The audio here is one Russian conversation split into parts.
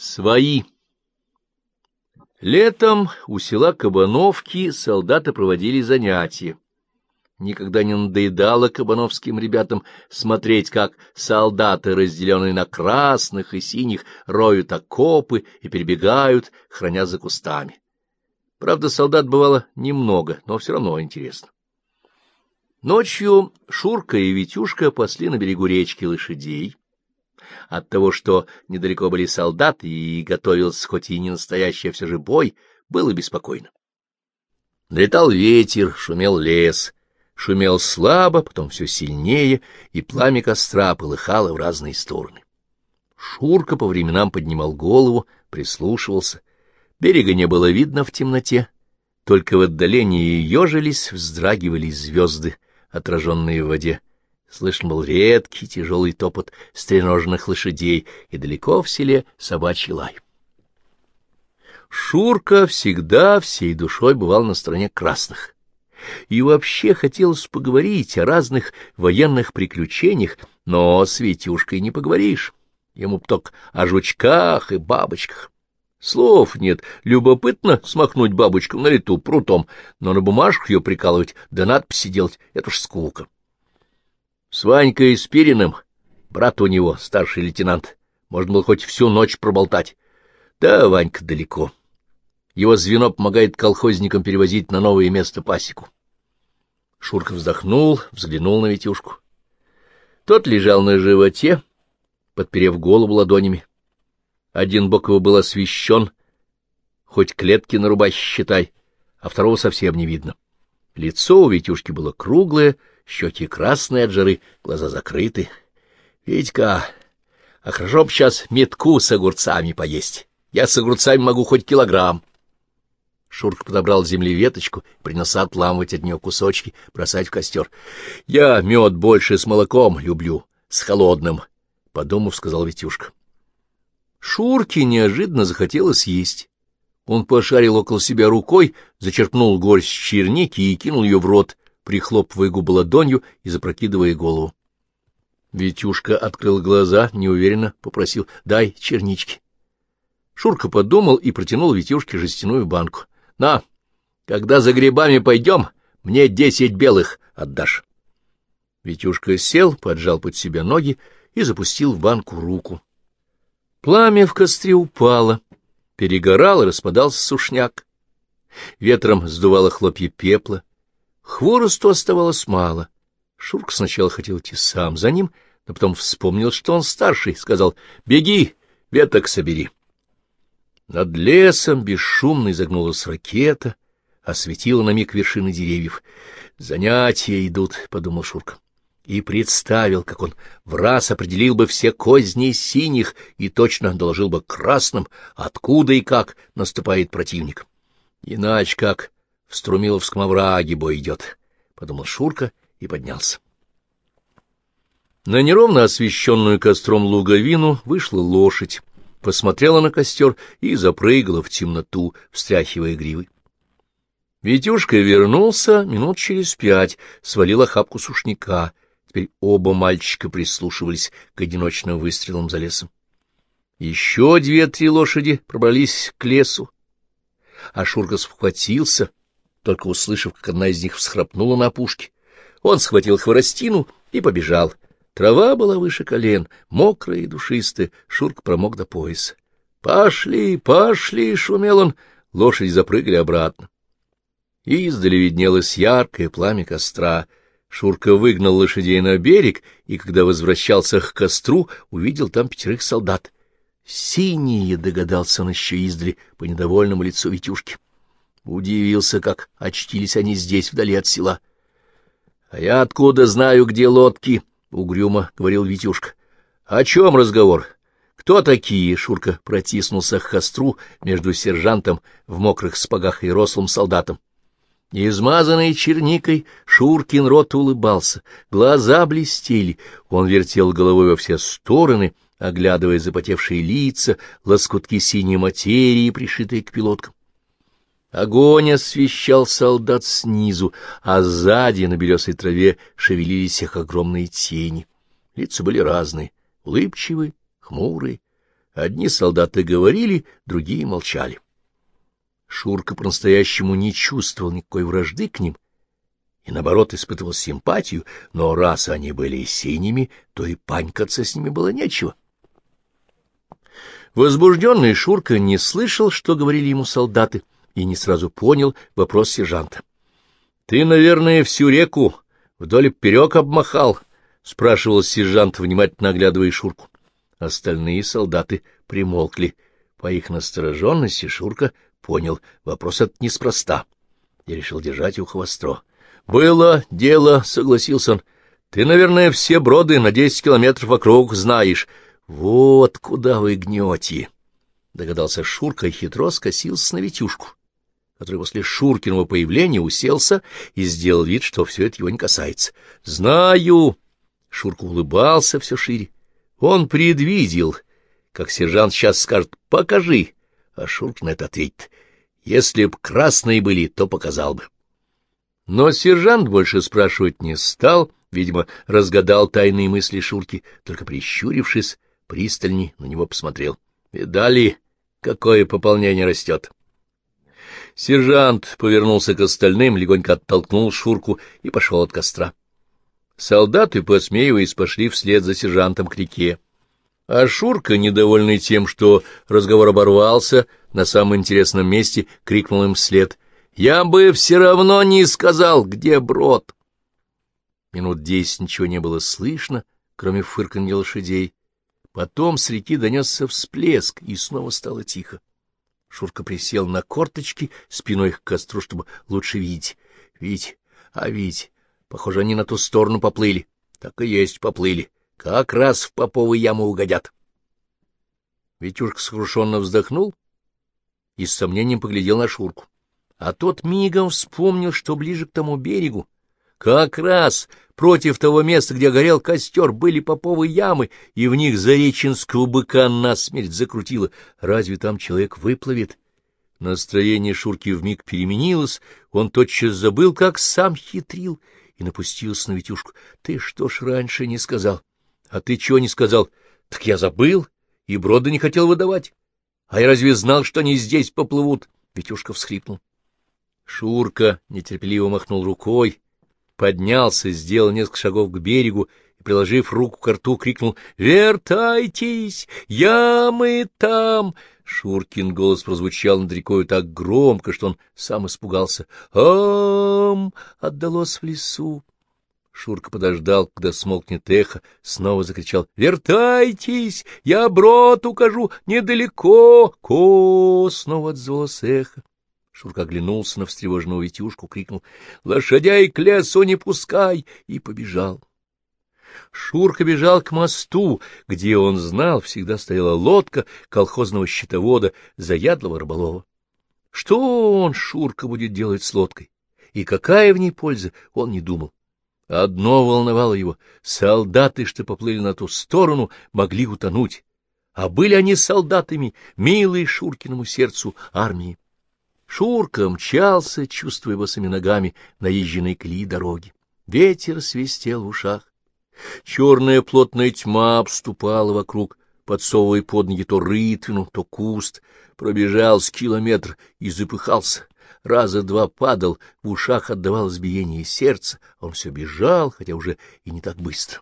Свои. Летом у села Кабановки солдаты проводили занятия. Никогда не надоедало кабановским ребятам смотреть, как солдаты, разделенные на красных и синих, роют окопы и перебегают, храня за кустами. Правда, солдат бывало немного, но все равно интересно. Ночью Шурка и Витюшка пасли на берегу речки лошадей. От того, что недалеко были солдаты и готовился хоть и не настоящий, а все же бой, было беспокойно. Налетал ветер, шумел лес, шумел слабо, потом все сильнее, и пламя костра полыхало в разные стороны. Шурка по временам поднимал голову, прислушивался. Берега не было видно в темноте, только в отдалении ежились, вздрагивали звезды, отраженные в воде. Слышен был редкий тяжелый топот стреноженных лошадей, и далеко в селе собачий лай. Шурка всегда всей душой бывал на стороне красных. И вообще хотелось поговорить о разных военных приключениях, но с Витюшкой не поговоришь. Ему б только о жучках и бабочках. Слов нет, любопытно смахнуть бабочку на лету прутом, но на бумажку ее прикалывать да надписи делать — это ж скука. С Ванькой Спириным, брат у него, старший лейтенант, можно было хоть всю ночь проболтать. Да, Ванька далеко. Его звено помогает колхозникам перевозить на новое место пасеку. Шурка вздохнул, взглянул на Витюшку. Тот лежал на животе, подперев голову ладонями. Один бок его был освещен, хоть клетки на рубахе считай, а второго совсем не видно. Лицо у Витюшки было круглое, щеки красные от жары, глаза закрыты. — Витька, а хорошо б сейчас метку с огурцами поесть. Я с огурцами могу хоть килограмм. Шурка подобрал с земли веточку, принялся отламывать от нее кусочки, бросать в костер. — Я мед больше с молоком люблю, с холодным, — подумав, сказал Витюшка. Шурке неожиданно захотелось есть. Он пошарил около себя рукой, зачерпнул горсть черники и кинул ее в рот, прихлопывая губы ладонью и запрокидывая голову. Витюшка открыл глаза, неуверенно попросил: — Дай чернички. Шурка подумал и протянул Витюшке жестяную банку. — На, когда за грибами пойдем, мне 10 белых отдашь. Витюшка сел, поджал под себя ноги и запустил в банку руку. Пламя в костре упало, перегорал и распадался сушняк. Ветром сдувало хлопья пепла. Хворосту оставалось мало. Шурка сначала хотел идти сам за ним, но потом вспомнил, что он старший, сказал: — Беги, веток собери. Над лесом бесшумно изогнулась ракета, осветила на миг вершины деревьев. — Занятия идут, — подумал Шурка. И представил, как он враз определил бы все козни синих и точно доложил бы красным, откуда и как наступает противник. Иначе как в Струмиловском овраге бой идет, — подумал Шурка и поднялся. На неровно освещенную костром луговину вышла лошадь, посмотрела на костер и запрыгала в темноту, встряхивая гривой. Витюшка вернулся минут через 5, свалил охапку сушняка. Теперь оба мальчика прислушивались к одиночным выстрелам за лесом. Еще 2-3 лошади пробрались к лесу, а Шурка схватился, только услышав, как одна из них всхрапнула на опушке. Он схватил хворостину и побежал. Трава была выше колен, мокрая и душистая, Шурка промок до пояса. «Пошли, пошли!» — шумел он. Лошади запрыгали обратно. Издали виднелось яркое пламя костра. Шурка выгнал лошадей на берег, и, когда возвращался к костру, увидел там 5 солдат. «Синие!» — догадался он еще издали по недовольному лицу Витюшки. Удивился, как очтились они здесь, вдали от села. — А я откуда знаю, где лодки? — угрюмо говорил Витюшка. — О чем разговор? Кто такие? — Шурка протиснулся к костру между сержантом в мокрых сапогах и рослым солдатом. Измазанный черникой, Шуркин рот улыбался, глаза блестели, он вертел головой во все стороны, оглядывая запотевшие лица, лоскутки синей материи, пришитые к пилоткам. Огонь освещал солдат снизу, а сзади на белесой траве шевелились их огромные тени. Лица были разные, улыбчивые, хмурые. Одни солдаты говорили, другие молчали. Шурка по-настоящему не чувствовал никакой вражды к ним и, наоборот, испытывал симпатию, но раз они были синими, то и панькаться с ними было нечего. Возбужденный Шурка не слышал, что говорили ему солдаты, и не сразу понял вопрос сержанта. — Ты, наверное, всю реку вдоль и поперек обмахал? — спрашивал сержант, внимательно оглядывая Шурку. Остальные солдаты примолкли. По их настороженности Шурка понял, вопрос этот неспроста, и решил держать ухо востро. — Было дело, — согласился он. — Ты, наверное, все броды на 10 километров вокруг знаешь. — Вот куда вы гнете, — догадался Шурка и хитро скосился на Витюшку, который после Шуркиного появления уселся и сделал вид, что все это его не касается. — Знаю! — Шурка улыбался все шире. Он предвидел, как сержант сейчас скажет «покажи», а Шурка на это ответит: «Если б красные были, то показал бы». Но сержант больше спрашивать не стал, видимо, разгадал тайные мысли Шурки, только прищурившись, пристальней на него посмотрел. Видали, какое пополнение растет? Сержант повернулся к остальным, легонько оттолкнул Шурку и пошел от костра. Солдаты, посмеиваясь, пошли вслед за сержантом к реке. А Шурка, недовольный тем, что разговор оборвался, на самом интересном месте крикнул им вслед: «Я бы все равно не сказал, где брод!» Минут 10 ничего не было слышно, кроме фырканья лошадей. Потом с реки донесся всплеск, и снова стало тихо. Шурка присел на корточки спиной к костру, чтобы лучше видеть. Видь, похоже, они на ту сторону поплыли. Так и есть, поплыли. Как раз в поповые ямы угодят. Витюшка сокрушенно вздохнул и с сомнением поглядел на Шурку. А тот мигом вспомнил, что ближе к тому берегу, как раз против того места, где горел костер, были поповые ямы, и в них зареченского быка насмерть закрутило. Разве там человек выплывет? Настроение Шурки вмиг переменилось, он тотчас забыл, как сам хитрил, и напустился на Витюшку. — Ты что ж раньше не сказал? — А ты чего не сказал? — Так я забыл, и брода не хотел выдавать. — А я разве знал, что они здесь поплывут? Витюшка всхлипнул. Шурка нетерпеливо махнул рукой, поднялся, сделал несколько шагов к берегу и, приложив руку к рту, крикнул: «Вертайтесь! Ямы там!» Шуркин голос прозвучал над рекою так громко, что он сам испугался. «Ам!» — отдалось в лесу. Шурка подождал, когда смолкнет эхо, снова закричал: «Вертайтесь! Я брод укажу! Недалеко! Ко!» Снова отзвалось эхо. Шурка оглянулся на встревоженного Витюшку, крикнул: «Лошадей к лесу не пускай!» и побежал. Шурка бежал к мосту, где, он знал, всегда стояла лодка колхозного счетовода, заядлого рыболова. Что он, Шурка, будет делать с лодкой? И какая в ней польза, он не думал. Одно волновало его — солдаты, что поплыли на ту сторону, могли утонуть. А были они солдатами, милой Шуркиному сердцу армии. Шурка мчался, чувствуя босыми ногами наезженной колеи дороги. Ветер свистел в ушах. Черная плотная тьма обступала вокруг, подсовывая под ноги то рытвину, то куст. Пробежал с километр и запыхался. Раза два падал, в ушах отдавалось биение сердца. Он все бежал, хотя уже и не так быстро.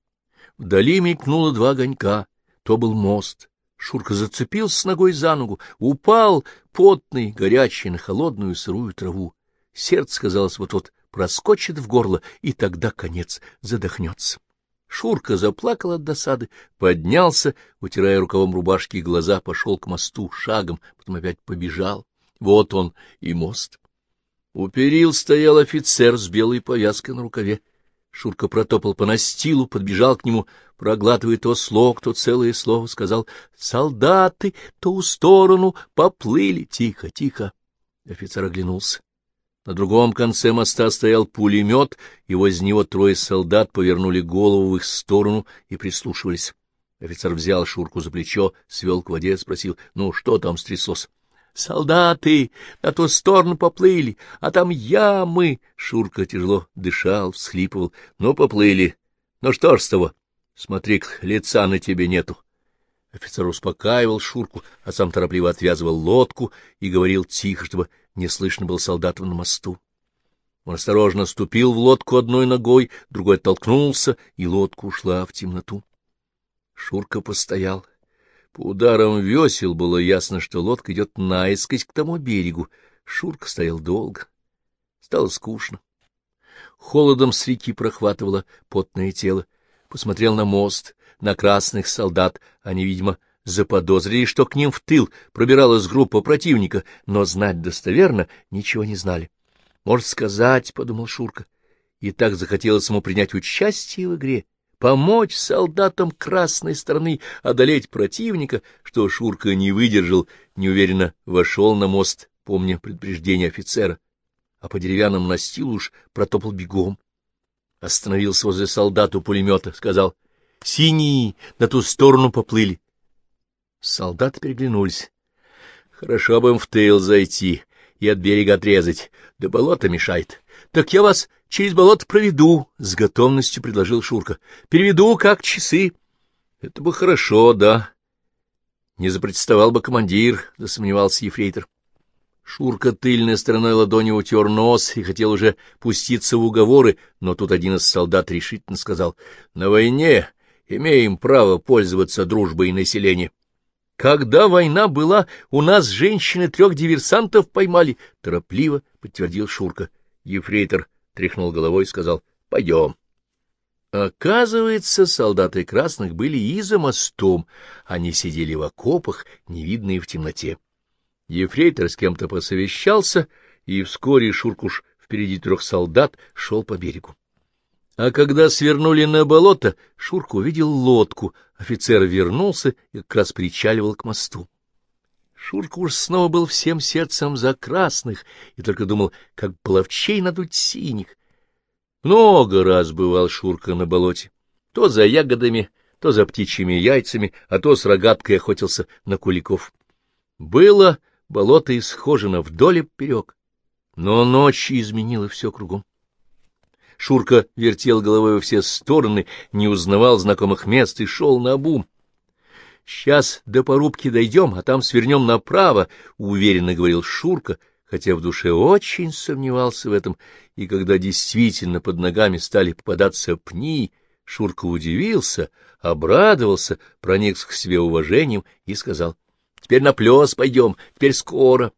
Вдали мелькнуло два огонька. То был мост. Шурка зацепился ногой за ногу, упал, потный, горячий, на холодную сырую траву. Сердце, казалось, вот-вот проскочит в горло, и тогда конец, задохнется. Шурка заплакал от досады, поднялся, утирая рукавом рубашки глаза, пошел к мосту шагом, потом опять побежал. Вот он и мост. У перил стоял офицер с белой повязкой на рукаве. Шурка протопал по настилу, подбежал к нему, проглатывая то слог, то целое слово, сказал: «Солдаты ту сторону поплыли». «Тихо, тихо!» Офицер оглянулся. На другом конце моста стоял пулемет, и возле него трое солдат повернули голову в их сторону и прислушивались. Офицер взял Шурку за плечо, свел к воде, спросил: «Ну, что там стряслось?» «Солдаты на ту сторону поплыли, а там ямы!» Шурка тяжело дышал, всхлипывал. «Ну, поплыли. Ну, что ж с того? Смотри, лица на тебе нету». Офицер успокаивал Шурку, а сам торопливо отвязывал лодку и говорил тихо, чтобы не слышно было солдатов на мосту. Он осторожно ступил в лодку одной ногой, другой оттолкнулся, и лодка ушла в темноту. Шурка постоял. По ударам весел было ясно, что лодка идет наискось к тому берегу. Шурка стоял долго. Стало скучно. Холодом с реки прохватывало потное тело. Посмотрел на мост, на красных солдат. Они, видимо, заподозрили, что к ним в тыл пробиралась группа противника, но знать достоверно ничего не знали. «Может сказать», — подумал Шурка, и так захотелось ему принять участие в игре, помочь солдатам красной стороны одолеть противника, что Шурка не выдержал, неуверенно вошел на мост, помня предупреждение офицера, а по деревянному настилу уж протопал бегом. Остановился возле солдат у пулемета, сказал: «Синие на ту сторону поплыли». Солдаты переглянулись. «Хорошо бы им в тыл зайти и от берега отрезать, да болото мешает. Так я вас через болото проведу», — с готовностью предложил Шурка. «Переведу как часы». «Это бы хорошо, да». «Не запротестовал бы командир», — засомневался ефрейтор. Шурка тыльной стороной ладони утер нос и хотел уже пуститься в уговоры, но тут один из солдат решительно сказал: «На войне имеем право пользоваться дружбой населения». «Когда война была, у нас женщины 3 диверсантов поймали», — торопливо подтвердил Шурка. Ефрейтор тряхнул головой и сказал: «Пойдем». Оказывается, солдаты красных были и за мостом. Они сидели в окопах, невидные в темноте. Ефрейтор с кем-то посовещался, и вскоре Шуркуш впереди 3 солдат шел по берегу. А когда свернули на болото, Шурка увидел лодку. Офицер вернулся и как раз причаливал к мосту. Шурка уж снова был всем сердцем за красных и только думал, как половчей надуть синих. Много раз бывал Шурка на болоте. То за ягодами, то за птичьими яйцами, а то с рогаткой охотился на куликов. Было болото исхожено вдоль и поперек, но ночь изменила все кругом. Шурка вертел головой во все стороны, не узнавал знакомых мест и шел наобум. «Сейчас до порубки дойдем, а там свернем направо», — уверенно говорил Шурка, хотя в душе очень сомневался в этом, и когда действительно под ногами стали попадаться пни, Шурка удивился, обрадовался, проникся к себе уважением и сказал: «Теперь на плес пойдем, теперь скоро».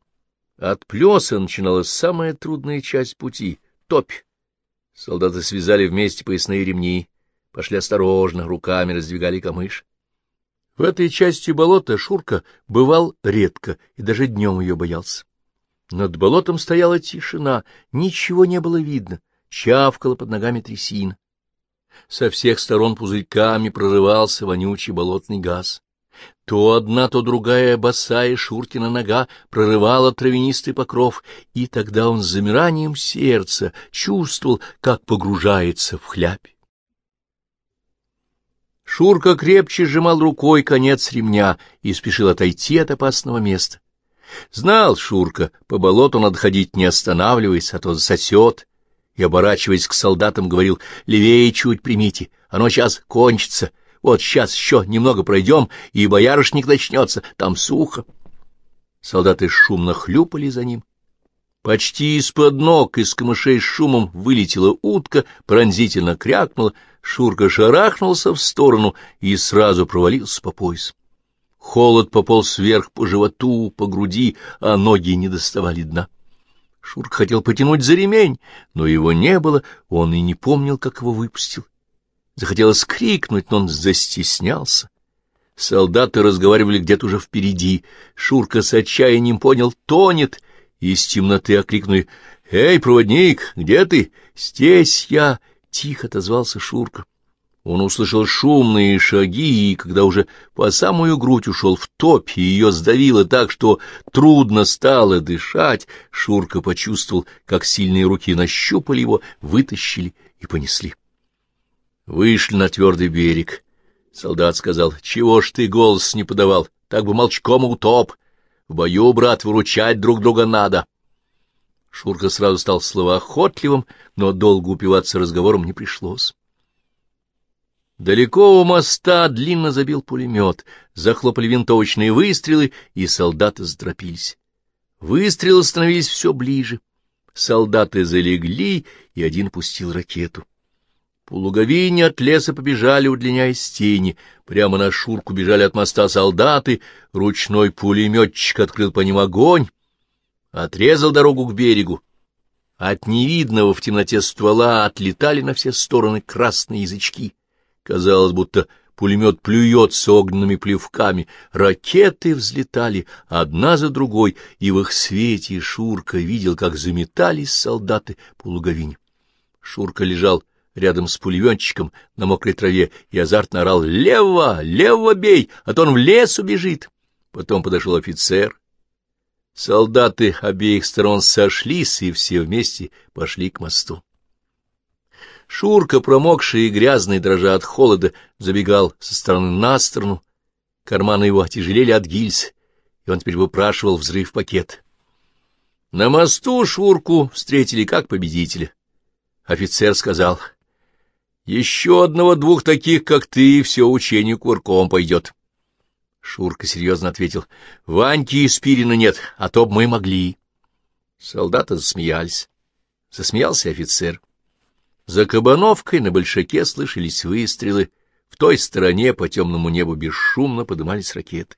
От плеса начиналась самая трудная часть пути — топь. Солдаты связали вместе поясные ремни, пошли осторожно, руками раздвигали камыш. В этой части болота Шурка бывал редко и даже днем ее боялся. Над болотом стояла тишина, ничего не было видно, чавкала под ногами трясина. Со всех сторон пузырьками прорывался вонючий болотный газ. То одна, то другая босая Шуркина нога прорывала травянистый покров, и тогда он с замиранием сердца чувствовал, как погружается в хлябь. Шурка крепче сжимал рукой конец ремня и спешил отойти от опасного места. Знал Шурка, по болоту надо ходить, не останавливаясь, а то засосет, и, оборачиваясь к солдатам, говорил: «Левее чуть примите, оно сейчас кончится. Вот сейчас еще немного пройдем, и боярышник начнется, там сухо». Солдаты шумно хлюпали за ним. Почти из-под ног, из камышей с шумом вылетела утка, пронзительно крякнула. Шурка шарахнулся в сторону и сразу провалился по пояс. Холод пополз вверх по животу, по груди, а ноги не доставали дна. Шурка хотел потянуть за ремень, но его не было, он и не помнил, как его выпустил. Захотелось крикнуть, но он застеснялся. Солдаты разговаривали где-то уже впереди. Шурка с отчаянием понял — тонет. Из темноты окликнули: «Эй, проводник, где ты?» «Здесь я!» — тихо отозвался Шурка. Он услышал шумные шаги, и когда уже по самую грудь ушел в топь, и ее сдавило так, что трудно стало дышать, Шурка почувствовал, как сильные руки нащупали его, вытащили и понесли. Вышли на твердый берег. Солдат сказал: «Чего ж ты голос не подавал? Так бы молчком утоп. В бою, брат, выручать друг друга надо». Шурка сразу стал словоохотливым, но долго упиваться разговором не пришлось. Далеко у моста длинно забил пулемет, захлопали винтовочные выстрелы, и солдаты заторопились. Выстрелы становились все ближе. Солдаты залегли, и один пустил ракету. По луговине от леса побежали, удлиняясь тени. Прямо на Шурку бежали от моста солдаты. Ручной пулеметчик открыл по ним огонь, отрезал дорогу к берегу. От невидного в темноте ствола отлетали на все стороны красные язычки. Казалось, будто пулемет плюется огненными плевками. Ракеты взлетали одна за другой, и в их свете Шурка видел, как заметались солдаты по луговине. Шурка лежал рядом с пулеметчиком на мокрой траве и азартно орал: «Лево! Лево бей, а то он в лес убежит!» Потом подошел офицер. Солдаты обеих сторон сошлись, и все вместе пошли к мосту. Шурка, промокший и грязный, дрожа от холода, забегал со стороны на сторону. Карманы его отяжелели от гильз, и он теперь выпрашивал взрыв-пакет. На мосту Шурку встретили как победителя. Офицер сказал: «Еще одного-двух таких, как ты, все учение кувырком пойдет». Шурка серьезно ответил: «Ваньки и Спирина нет, а то б мы могли». Солдаты засмеялись. Засмеялся офицер. За Кабановкой на Большаке слышались выстрелы. В той стороне по темному небу бесшумно подымались ракеты.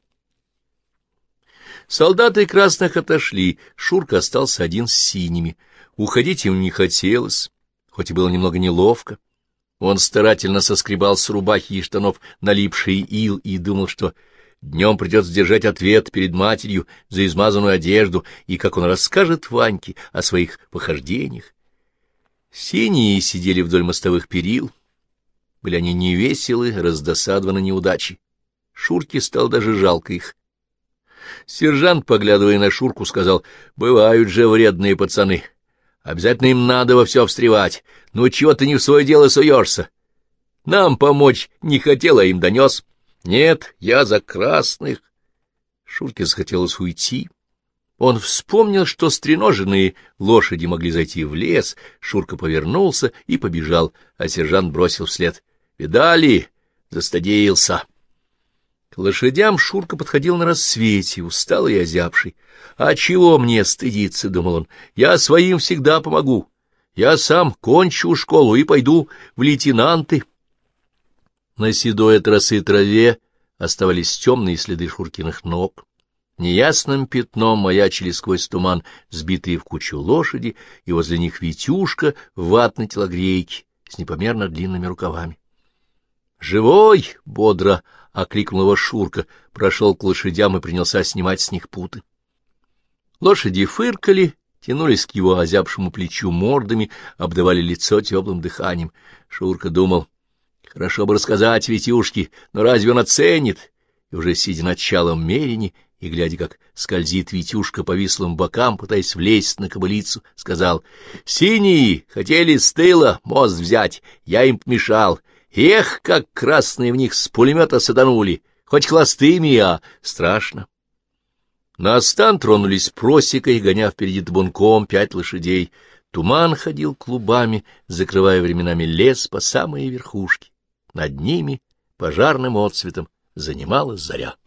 Солдаты красных отошли, Шурка остался один с синими. Уходить ему не хотелось, хоть и было немного неловко. Он старательно соскребал с рубахи и штанов налипший ил и думал, что днем придется держать ответ перед матерью за измазанную одежду, и как он расскажет Ваньке о своих похождениях. Синие сидели вдоль мостовых перил. Были они невеселы, раздосадованы неудачей. Шурке стало даже жалко их. Сержант, поглядывая на Шурку, сказал: «Бывают же вредные пацаны. Обязательно им надо во все встревать. Ну, чего ты не в свое дело суешься? Нам помочь не хотел, а им донес. Нет, я за красных». Шурке захотелось уйти. Он вспомнил, что стреноженные лошади могли зайти в лес. Шурка повернулся и побежал, а сержант бросил вслед: «Видали? Застадился». К лошадям Шурка подходил на рассвете, усталый и озябший. «А чего мне стыдиться?» — думал он. «Я своим всегда помогу. Я сам кончу школу и пойду в лейтенанты». На седой от росы траве оставались темные следы Шуркиных ног. Неясным пятном маячили сквозь туман сбитые в кучу лошади, и возле них Витюшка в ватной телогрейке с непомерно длинными рукавами. «Живой!» — бодро окликнул его Шурка, прошел к лошадям и принялся снимать с них путы. Лошади фыркали, тянулись к его озябшему плечу мордами, обдавали лицо теплым дыханием. Шурка думал: хорошо бы рассказать Витюшке, но разве он оценит? И уже сидя на чалом мерине и глядя, как скользит Витюшка по вислым бокам, пытаясь влезть на кобылицу, сказал: «Синие хотели с тыла мост взять, я им помешал. Эх, как красные в них с пулемета саданули, хоть хвостыми, а страшно». На стан тронулись просекой, гоня впереди табунком 5 лошадей. Туман ходил клубами, закрывая временами лес по самые верхушки. Над ними пожарным отсветом занималась заря.